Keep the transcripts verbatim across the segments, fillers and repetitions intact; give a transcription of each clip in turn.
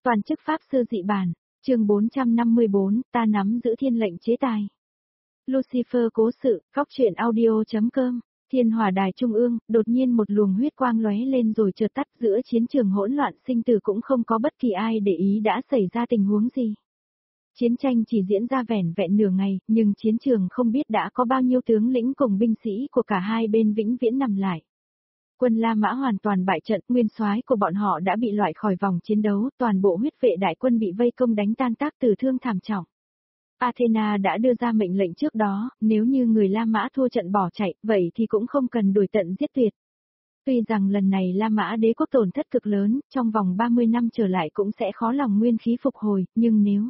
Toàn chức pháp sư dị bản, chương bốn trăm năm mươi bốn, ta nắm giữ thiên lệnh chế tài. Lucifer cố sự, góc truyện audio.com, Thiên Hỏa Đài Trung ương, đột nhiên một luồng huyết quang lóe lên rồi chợt tắt, giữa chiến trường hỗn loạn sinh tử cũng không có bất kỳ ai để ý đã xảy ra tình huống gì. Chiến tranh chỉ diễn ra vẻn vẹn nửa ngày, nhưng chiến trường không biết đã có bao nhiêu tướng lĩnh cùng binh sĩ của cả hai bên vĩnh viễn nằm lại. Quân La Mã hoàn toàn bại trận, nguyên soái của bọn họ đã bị loại khỏi vòng chiến đấu, toàn bộ huyết vệ đại quân bị vây công đánh tan tác, tử thương thảm trọng. Athena đã đưa ra mệnh lệnh trước đó, nếu như người La Mã thua trận bỏ chạy, vậy thì cũng không cần đuổi tận giết tuyệt. Tuy rằng lần này La Mã đế quốc tổn thất cực lớn, trong vòng ba mươi năm trở lại cũng sẽ khó lòng nguyên khí phục hồi, nhưng nếu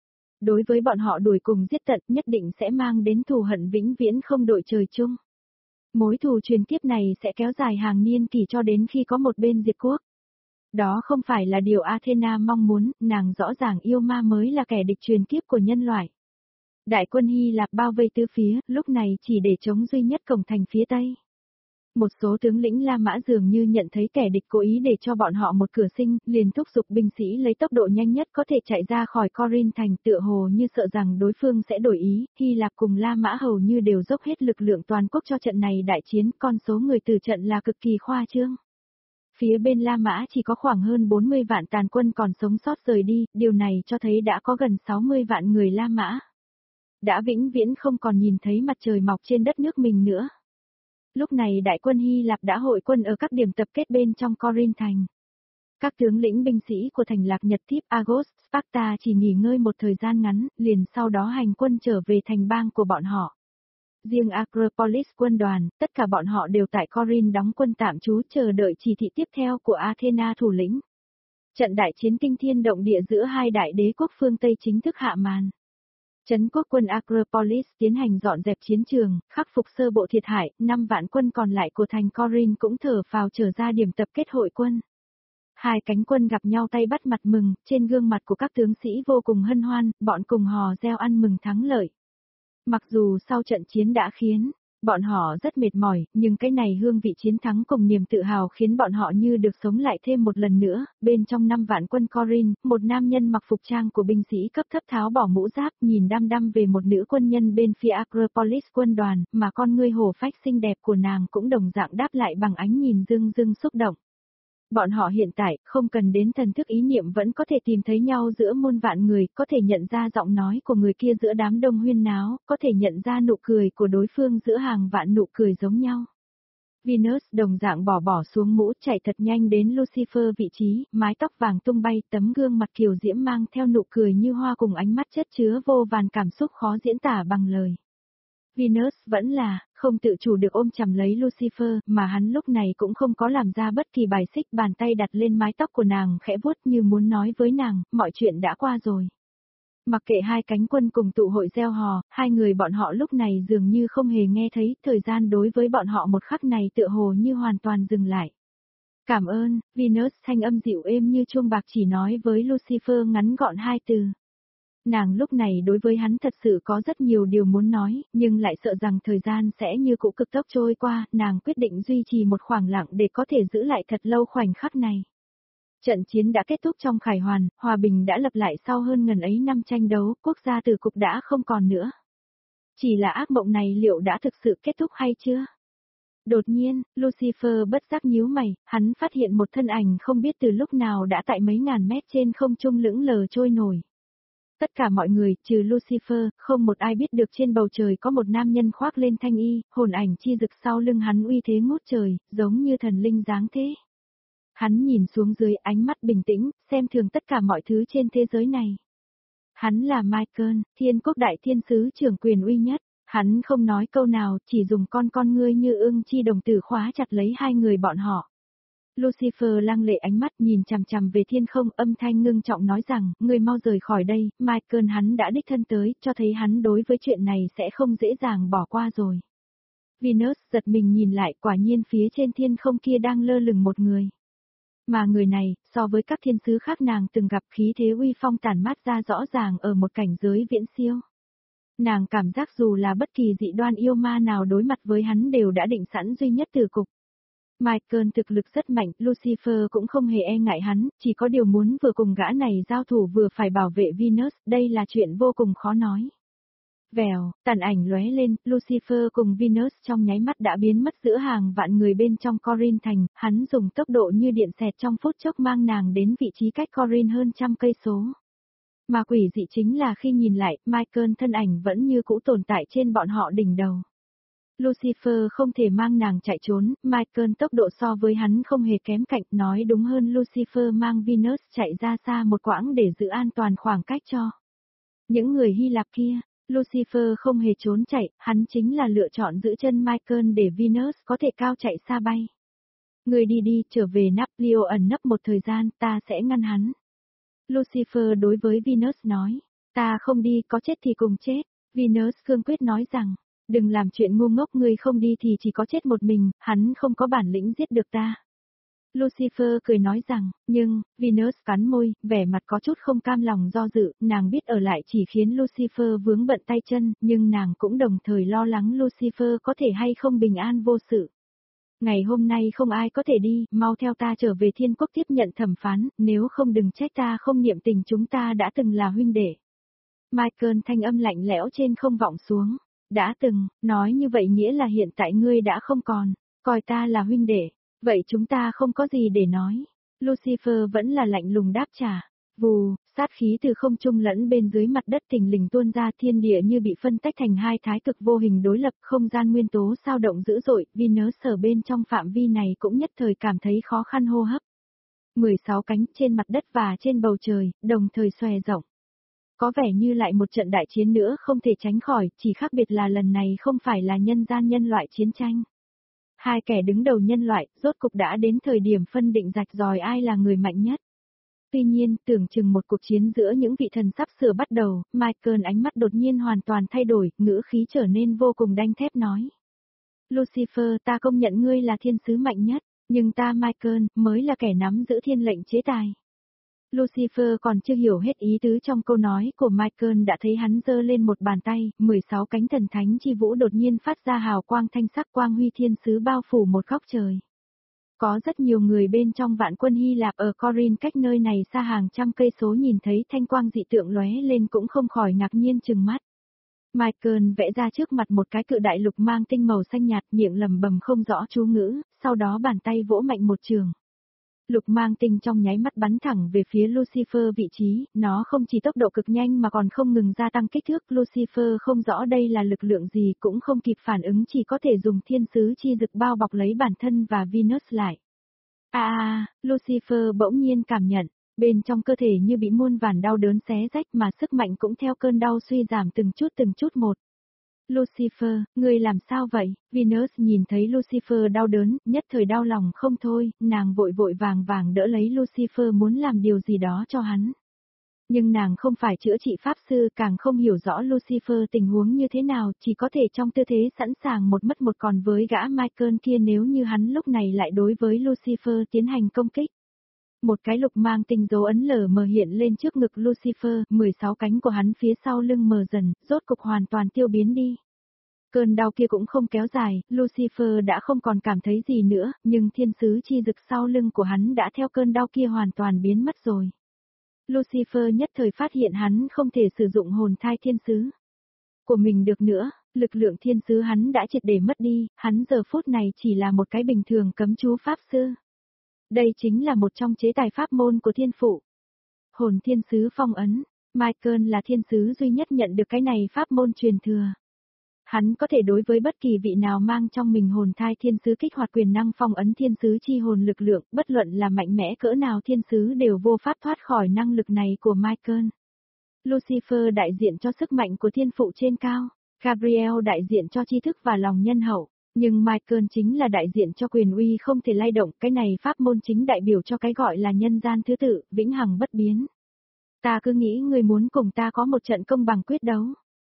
đối với bọn họ đuổi cùng giết tận nhất định sẽ mang đến thù hận vĩnh viễn không đội trời chung. Mối thù truyền kiếp này sẽ kéo dài hàng niên kỷ cho đến khi có một bên diệt quốc. Đó không phải là điều Athena mong muốn, nàng rõ ràng yêu ma mới là kẻ địch truyền kiếp của nhân loại. Đại quân Hy Lạp bao vây tứ phía, lúc này chỉ để chống duy nhất cổng thành phía Tây. Một số tướng lĩnh La Mã dường như nhận thấy kẻ địch cố ý để cho bọn họ một cửa sinh, liền thúc giục binh sĩ lấy tốc độ nhanh nhất có thể chạy ra khỏi Corinth thành, tựa hồ như sợ rằng đối phương sẽ đổi ý. Hy Lạp cùng La Mã hầu như đều dốc hết lực lượng toàn quốc cho trận này đại chiến, con số người từ trận là cực kỳ khoa trương. Phía bên La Mã chỉ có khoảng hơn bốn mươi vạn tàn quân còn sống sót rời đi, điều này cho thấy đã có gần sáu mươi vạn người La Mã đã vĩnh viễn không còn nhìn thấy mặt trời mọc trên đất nước mình nữa. Lúc này đại quân Hy Lạp đã hội quân ở các điểm tập kết bên trong Corinth thành. Các tướng lĩnh binh sĩ của thành Lạc Nhật Thiếp Argos, Sparta chỉ nghỉ ngơi một thời gian ngắn, liền sau đó hành quân trở về thành bang của bọn họ. Riêng Acropolis quân đoàn, tất cả bọn họ đều tại Corinth đóng quân tạm trú chờ đợi chỉ thị tiếp theo của Athena thủ lĩnh. Trận đại chiến kinh thiên động địa giữa hai đại đế quốc phương Tây chính thức hạ màn. Trấn quốc quân Acropolis tiến hành dọn dẹp chiến trường, khắc phục sơ bộ thiệt hại, năm vạn quân còn lại của thành Corinth cũng thở phào trở ra điểm tập kết hội quân. Hai cánh quân gặp nhau tay bắt mặt mừng, trên gương mặt của các tướng sĩ vô cùng hân hoan, bọn cùng hò reo ăn mừng thắng lợi. Mặc dù sau trận chiến đã khiến bọn họ rất mệt mỏi, nhưng cái này hương vị chiến thắng cùng niềm tự hào khiến bọn họ như được sống lại thêm một lần nữa. Bên trong năm vạn quân Corinth, một nam nhân mặc phục trang của binh sĩ cấp thấp tháo bỏ mũ giáp, nhìn đăm đăm về một nữ quân nhân bên phía Acropolis quân đoàn, mà con ngươi hổ phách xinh đẹp của nàng cũng đồng dạng đáp lại bằng ánh nhìn rưng rưng xúc động. Bọn họ hiện tại, không cần đến thần thức ý niệm vẫn có thể tìm thấy nhau giữa muôn vạn người, có thể nhận ra giọng nói của người kia giữa đám đông huyên náo, có thể nhận ra nụ cười của đối phương giữa hàng vạn nụ cười giống nhau. Venus đồng dạng bỏ bỏ xuống mũ chạy thật nhanh đến Lucifer vị trí, mái tóc vàng tung bay, tấm gương mặt kiều diễm mang theo nụ cười như hoa cùng ánh mắt chất chứa vô vàn cảm xúc khó diễn tả bằng lời. Venus vẫn là, không tự chủ được ôm chầm lấy Lucifer, mà hắn lúc này cũng không có làm ra bất kỳ bài xích, bàn tay đặt lên mái tóc của nàng khẽ vuốt như muốn nói với nàng, mọi chuyện đã qua rồi. Mặc kệ hai cánh quân cùng tụ hội reo hò, hai người bọn họ lúc này dường như không hề nghe thấy, thời gian đối với bọn họ một khắc này tựa hồ như hoàn toàn dừng lại. Cảm ơn, Venus thanh âm dịu êm như chuông bạc chỉ nói với Lucifer ngắn gọn hai từ. Nàng lúc này đối với hắn thật sự có rất nhiều điều muốn nói, nhưng lại sợ rằng thời gian sẽ như cũ cực tốc trôi qua, nàng quyết định duy trì một khoảng lặng để có thể giữ lại thật lâu khoảnh khắc này. Trận chiến đã kết thúc trong khải hoàn, hòa bình đã lập lại sau hơn ngần ấy năm tranh đấu, quốc gia tử cục đã không còn nữa. Chỉ là ác mộng này liệu đã thực sự kết thúc hay chưa? Đột nhiên, Lucifer bất giác nhíu mày, hắn phát hiện một thân ảnh không biết từ lúc nào đã tại mấy ngàn mét trên không trung lững lờ trôi nổi. Tất cả mọi người, trừ Lucifer, không một ai biết được trên bầu trời có một nam nhân khoác lên thanh y, hồn ảnh chi rực sau lưng hắn uy thế ngút trời, giống như thần linh dáng thế. Hắn nhìn xuống dưới ánh mắt bình tĩnh, xem thường tất cả mọi thứ trên thế giới này. Hắn là Michael, thiên quốc đại thiên sứ trưởng quyền uy nhất, hắn không nói câu nào, chỉ dùng con con ngươi như ưng chi đồng tử khóa chặt lấy hai người bọn họ. Lucifer lăng lệ ánh mắt nhìn chằm chằm về thiên không, âm thanh ngưng trọng nói rằng, ngươi mau rời khỏi đây, Michael hắn đã đích thân tới, cho thấy hắn đối với chuyện này sẽ không dễ dàng bỏ qua rồi. Venus giật mình nhìn lại, quả nhiên phía trên thiên không kia đang lơ lửng một người. Mà người này, so với các thiên sứ khác nàng từng gặp, khí thế uy phong tản mát ra rõ ràng ở một cảnh giới viễn siêu. Nàng cảm giác dù là bất kỳ dị đoan yêu ma nào đối mặt với hắn đều đã định sẵn duy nhất tử cục. Michael thực lực rất mạnh, Lucifer cũng không hề e ngại hắn, chỉ có điều muốn vừa cùng gã này giao thủ vừa phải bảo vệ Venus, đây là chuyện vô cùng khó nói. Vèo, tàn ảnh lóe lên, Lucifer cùng Venus trong nháy mắt đã biến mất giữa hàng vạn người bên trong Corinth thành, hắn dùng tốc độ như điện xẹt trong phút chốc mang nàng đến vị trí cách Corinth hơn trăm cây số. Mà quỷ dị chính là khi nhìn lại, Michael thân ảnh vẫn như cũ tồn tại trên bọn họ đỉnh đầu. Lucifer không thể mang nàng chạy trốn, Michael tốc độ so với hắn không hề kém cạnh, nói đúng hơn Lucifer mang Venus chạy ra xa một quãng để giữ an toàn khoảng cách cho những người Hy Lạp kia. Lucifer không hề trốn chạy, hắn chính là lựa chọn giữ chân Michael để Venus có thể cao chạy xa bay. Người đi đi, trở về Naplio ẩn nấp một thời gian, ta sẽ ngăn hắn. Lucifer đối với Venus nói, ta không đi, có chết thì cùng chết. Venus cương quyết nói rằng, đừng làm chuyện ngu ngốc, người không đi thì chỉ có chết một mình, hắn không có bản lĩnh giết được ta. Lucifer cười nói rằng, nhưng, Venus cắn môi, vẻ mặt có chút không cam lòng do dự, nàng biết ở lại chỉ khiến Lucifer vướng bận tay chân, nhưng nàng cũng đồng thời lo lắng Lucifer có thể hay không bình an vô sự. Ngày hôm nay không ai có thể đi, mau theo ta trở về thiên quốc tiếp nhận thẩm phán, nếu không đừng trách ta không niệm tình, chúng ta đã từng là huynh đệ. Michael thanh âm lạnh lẽo trên không vọng xuống, đã từng, nói như vậy nghĩa là hiện tại ngươi đã không còn, coi ta là huynh đệ. Vậy chúng ta không có gì để nói. Lucifer vẫn là lạnh lùng đáp trả. Vù, sát khí từ không trung lẫn bên dưới mặt đất thình lình tuôn ra, thiên địa như bị phân tách thành hai thái cực vô hình đối lập, không gian nguyên tố sao động dữ dội, Venus ở bên trong phạm vi này cũng nhất thời cảm thấy khó khăn hô hấp. mười sáu cánh trên mặt đất và trên bầu trời, đồng thời xòe rộng. Có vẻ như lại một trận đại chiến nữa không thể tránh khỏi, chỉ khác biệt là lần này không phải là nhân gian nhân loại chiến tranh. Hai kẻ đứng đầu nhân loại, rốt cục đã đến thời điểm phân định rạch ròi ai là người mạnh nhất. Tuy nhiên, tưởng chừng một cuộc chiến giữa những vị thần sắp sửa bắt đầu, Michael ánh mắt đột nhiên hoàn toàn thay đổi, ngữ khí trở nên vô cùng đanh thép nói. Lucifer, ta công nhận ngươi là thiên sứ mạnh nhất, nhưng ta Michael, mới là kẻ nắm giữ thiên lệnh chế tài. Lucifer còn chưa hiểu hết ý tứ trong câu nói của Michael đã thấy hắn giơ lên một bàn tay, mười sáu cánh thần thánh chi vũ đột nhiên phát ra hào quang thanh sắc, quang huy thiên sứ bao phủ một góc trời. Có rất nhiều người bên trong vạn quân Hy Lạp ở Corinth cách nơi này xa hàng trăm cây số nhìn thấy thanh quang dị tượng lóe lên cũng không khỏi ngạc nhiên trừng mắt. Michael vẽ ra trước mặt một cái cự đại lục mang tinh màu xanh nhạt, miệng lẩm bẩm không rõ chú ngữ, sau đó bàn tay vỗ mạnh một trường. Lục mang tinh trong nháy mắt bắn thẳng về phía Lucifer vị trí, nó không chỉ tốc độ cực nhanh mà còn không ngừng gia tăng kích thước, Lucifer không rõ đây là lực lượng gì cũng không kịp phản ứng, chỉ có thể dùng thiên sứ chi dực bao bọc lấy bản thân và Venus lại. À à, Lucifer bỗng nhiên cảm nhận, bên trong cơ thể như bị muôn vàn đau đớn xé rách mà sức mạnh cũng theo cơn đau suy giảm từng chút từng chút một. Lucifer, ngươi làm sao vậy? Venus nhìn thấy Lucifer đau đớn, nhất thời đau lòng không thôi, nàng vội vội vàng vàng đỡ lấy Lucifer muốn làm điều gì đó cho hắn. Nhưng nàng không phải chữa trị pháp sư, càng không hiểu rõ Lucifer tình huống như thế nào, chỉ có thể trong tư thế sẵn sàng một mất một còn với gã Michael kia nếu như hắn lúc này lại đối với Lucifer tiến hành công kích. Một cái lục mang tinh dấu ấn lờ mờ hiện lên trước ngực Lucifer, mười sáu cánh của hắn phía sau lưng mờ dần, rốt cục hoàn toàn tiêu biến đi. Cơn đau kia cũng không kéo dài, Lucifer đã không còn cảm thấy gì nữa, nhưng thiên sứ chi dực sau lưng của hắn đã theo cơn đau kia hoàn toàn biến mất rồi. Lucifer nhất thời phát hiện hắn không thể sử dụng hồn thai thiên sứ của mình được nữa, lực lượng thiên sứ hắn đã triệt để mất đi, hắn giờ phút này chỉ là một cái bình thường cấm chú pháp sư. Đây chính là một trong chế tài pháp môn của thiên phụ. Hồn thiên sứ phong ấn, Michael là thiên sứ duy nhất nhận được cái này pháp môn truyền thừa. Hắn có thể đối với bất kỳ vị nào mang trong mình hồn thai thiên sứ kích hoạt quyền năng phong ấn thiên sứ chi hồn lực lượng, bất luận là mạnh mẽ cỡ nào thiên sứ đều vô pháp thoát khỏi năng lực này của Michael. Lucifer đại diện cho sức mạnh của thiên phụ trên cao, Gabriel đại diện cho tri thức và lòng nhân hậu, nhưng Michael chính là đại diện cho quyền uy không thể lay động, cái này pháp môn chính đại biểu cho cái gọi là nhân gian thứ tự, vĩnh hằng bất biến. Ta cứ nghĩ ngươi muốn cùng ta có một trận công bằng quyết đấu.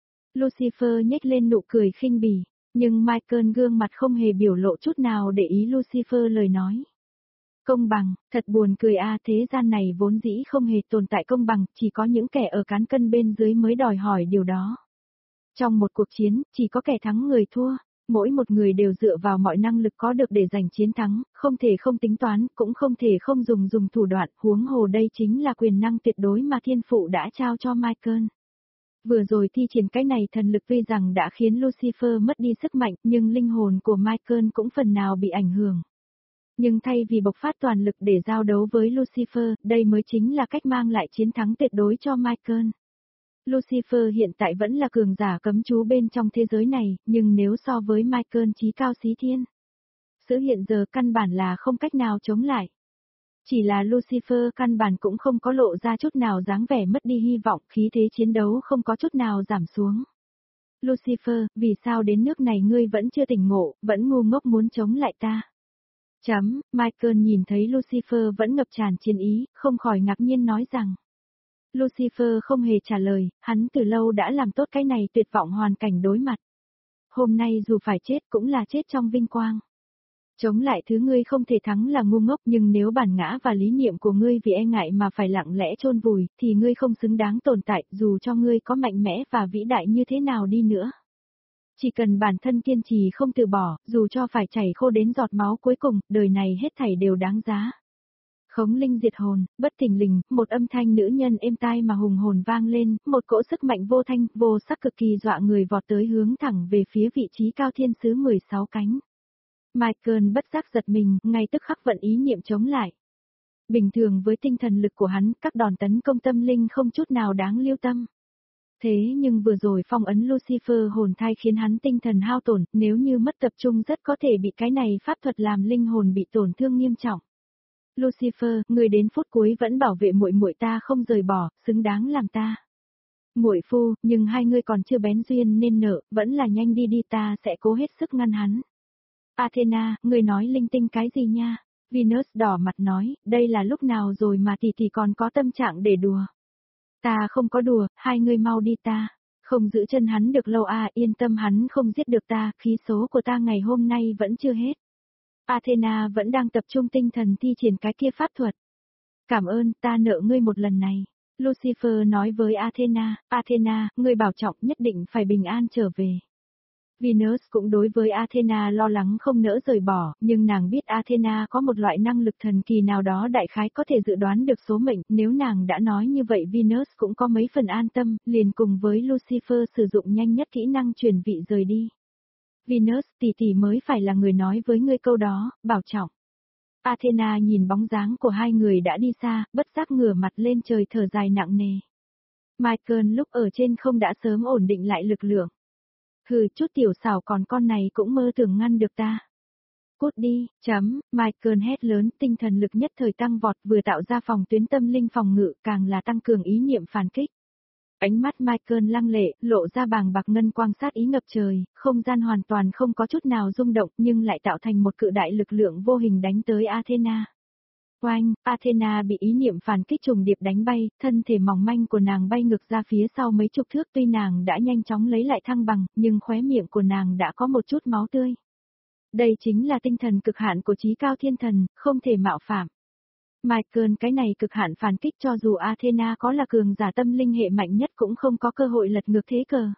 Lucifer nhếch lên nụ cười khinh bỉ, nhưng Michael gương mặt không hề biểu lộ chút nào để ý Lucifer lời nói. Công bằng, thật buồn cười a à, thế gian này vốn dĩ không hề tồn tại công bằng, chỉ có những kẻ ở cán cân bên dưới mới đòi hỏi điều đó. Trong một cuộc chiến, chỉ có kẻ thắng người thua, Mỗi một người đều dựa vào mọi năng lực có được để giành chiến thắng, không thể không tính toán, cũng không thể không dùng dùng thủ đoạn, huống hồ đây chính là quyền năng tuyệt đối mà thiên phụ đã trao cho Michael. Vừa rồi thi triển cái này thần lực tuy rằng đã khiến Lucifer mất đi sức mạnh, nhưng linh hồn của Michael cũng phần nào bị ảnh hưởng. Nhưng thay vì bộc phát toàn lực để giao đấu với Lucifer, đây mới chính là cách mang lại chiến thắng tuyệt đối cho Michael. Lucifer hiện tại vẫn là cường giả cấm chú bên trong thế giới này, nhưng nếu so với Michael chí cao xí thiên, sự hiện giờ căn bản là không cách nào chống lại. Chỉ là Lucifer căn bản cũng không có lộ ra chút nào dáng vẻ mất đi hy vọng, khí thế chiến đấu không có chút nào giảm xuống. Lucifer, vì sao đến nước này ngươi vẫn chưa tỉnh ngộ, vẫn ngu ngốc muốn chống lại ta? Chấm, Michael nhìn thấy Lucifer vẫn ngập tràn chiến ý, không khỏi ngạc nhiên nói rằng. Lucifer không hề trả lời, hắn từ lâu đã làm tốt cái này tuyệt vọng hoàn cảnh đối mặt. Hôm nay dù phải chết cũng là chết trong vinh quang. Chống lại thứ ngươi không thể thắng là ngu ngốc, nhưng nếu bản ngã và lý niệm của ngươi vì e ngại mà phải lặng lẽ chôn vùi, thì ngươi không xứng đáng tồn tại, dù cho ngươi có mạnh mẽ và vĩ đại như thế nào đi nữa. Chỉ cần bản thân kiên trì không từ bỏ, dù cho phải chảy khô đến giọt máu cuối cùng, đời này hết thảy đều đáng giá. Khống linh diệt hồn, bất thình lình, một âm thanh nữ nhân êm tai mà hùng hồn vang lên, một cỗ sức mạnh vô thanh, vô sắc cực kỳ dọa người vọt tới hướng thẳng về phía vị trí cao thiên sứ mười sáu cánh. Michael bất giác giật mình, ngay tức khắc vận ý niệm chống lại. Bình thường với tinh thần lực của hắn, các đòn tấn công tâm linh không chút nào đáng lưu tâm. Thế nhưng vừa rồi phong ấn Lucifer hồn thai khiến hắn tinh thần hao tổn, nếu như mất tập trung rất có thể bị cái này pháp thuật làm linh hồn bị tổn thương nghiêm trọng. Lucifer, người đến phút cuối vẫn bảo vệ muội muội ta không rời bỏ, xứng đáng làm ta. Muội phu, nhưng hai người còn chưa bén duyên nên nợ, vẫn là nhanh đi đi, ta sẽ cố hết sức ngăn hắn. Athena, người nói linh tinh cái gì nha? Venus đỏ mặt nói, đây là lúc nào rồi mà tỷ tỷ còn có tâm trạng để đùa. Ta không có đùa, hai người mau đi ta. Không giữ chân hắn được lâu à, yên tâm hắn không giết được ta, khí số của ta ngày hôm nay vẫn chưa hết. Athena vẫn đang tập trung tinh thần thi triển cái kia pháp thuật. Cảm ơn, ta nợ ngươi một lần này. Lucifer nói với Athena, Athena, ngươi bảo trọng nhất định phải bình an trở về. Venus cũng đối với Athena lo lắng không nỡ rời bỏ, nhưng nàng biết Athena có một loại năng lực thần kỳ nào đó đại khái có thể dự đoán được số mệnh, nếu nàng đã nói như vậy Venus cũng có mấy phần an tâm, liền cùng với Lucifer sử dụng nhanh nhất kỹ năng truyền vị rời đi. Venus, tỷ tỷ mới phải là người nói với ngươi câu đó, bảo trọng. Athena nhìn bóng dáng của hai người đã đi xa, bất giác ngửa mặt lên trời thở dài nặng nề. Michael lúc ở trên không đã sớm ổn định lại lực lượng. Hừ, chút tiểu xảo còn con này cũng mơ tưởng ngăn được ta. Cút đi, chấm, Michael hét lớn, tinh thần lực nhất thời tăng vọt, vừa tạo ra phòng tuyến tâm linh phòng ngự, càng là tăng cường ý niệm phản kích. Ánh mắt Michael lăng lệ, lộ ra bàng bạc ngân quang sát ý ngập trời, không gian hoàn toàn không có chút nào rung động nhưng lại tạo thành một cự đại lực lượng vô hình đánh tới Athena. Oanh, Athena bị ý niệm phản kích trùng điệp đánh bay, thân thể mỏng manh của nàng bay ngược ra phía sau mấy chục thước, tuy nàng đã nhanh chóng lấy lại thăng bằng, nhưng khóe miệng của nàng đã có một chút máu tươi. Đây chính là tinh thần cực hạn của chí cao thiên thần, không thể mạo phạm. Michael cái này cực hạn phản kích cho dù Athena có là cường giả tâm linh hệ mạnh nhất cũng không có cơ hội lật ngược thế cờ.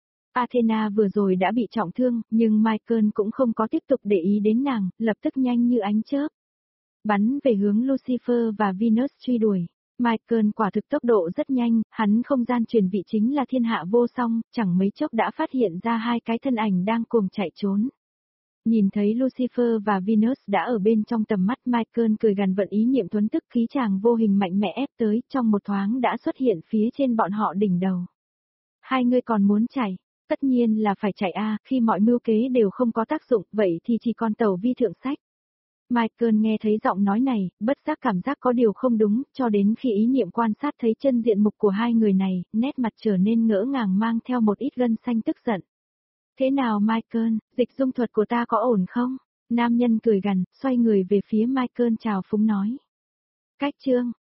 Athena vừa rồi đã bị trọng thương, nhưng Michael cũng không có tiếp tục để ý đến nàng, lập tức nhanh như ánh chớp. Bắn về hướng Lucifer và Venus truy đuổi. Michael quả thực tốc độ rất nhanh, hắn không gian truyền vị chính là thiên hạ vô song, chẳng mấy chốc đã phát hiện ra hai cái thân ảnh đang cùng chạy trốn. Nhìn thấy Lucifer và Venus đã ở bên trong tầm mắt, Michael cười gằn vận ý niệm thuấn tức, khí tràng vô hình mạnh mẽ ép tới, trong một thoáng đã xuất hiện phía trên bọn họ đỉnh đầu. Hai người còn muốn chạy, tất nhiên là phải chạy a, khi mọi mưu kế đều không có tác dụng, vậy thì chỉ còn tàu vi thượng sách. Michael nghe thấy giọng nói này, bất giác cảm giác có điều không đúng, cho đến khi ý niệm quan sát thấy chân diện mục của hai người này, nét mặt trở nên ngỡ ngàng mang theo một ít gân xanh tức giận. Thế nào Michael, dịch dung thuật của ta có ổn không? Nam nhân cười gằn, xoay người về phía Michael chào phúng nói. Cách chương,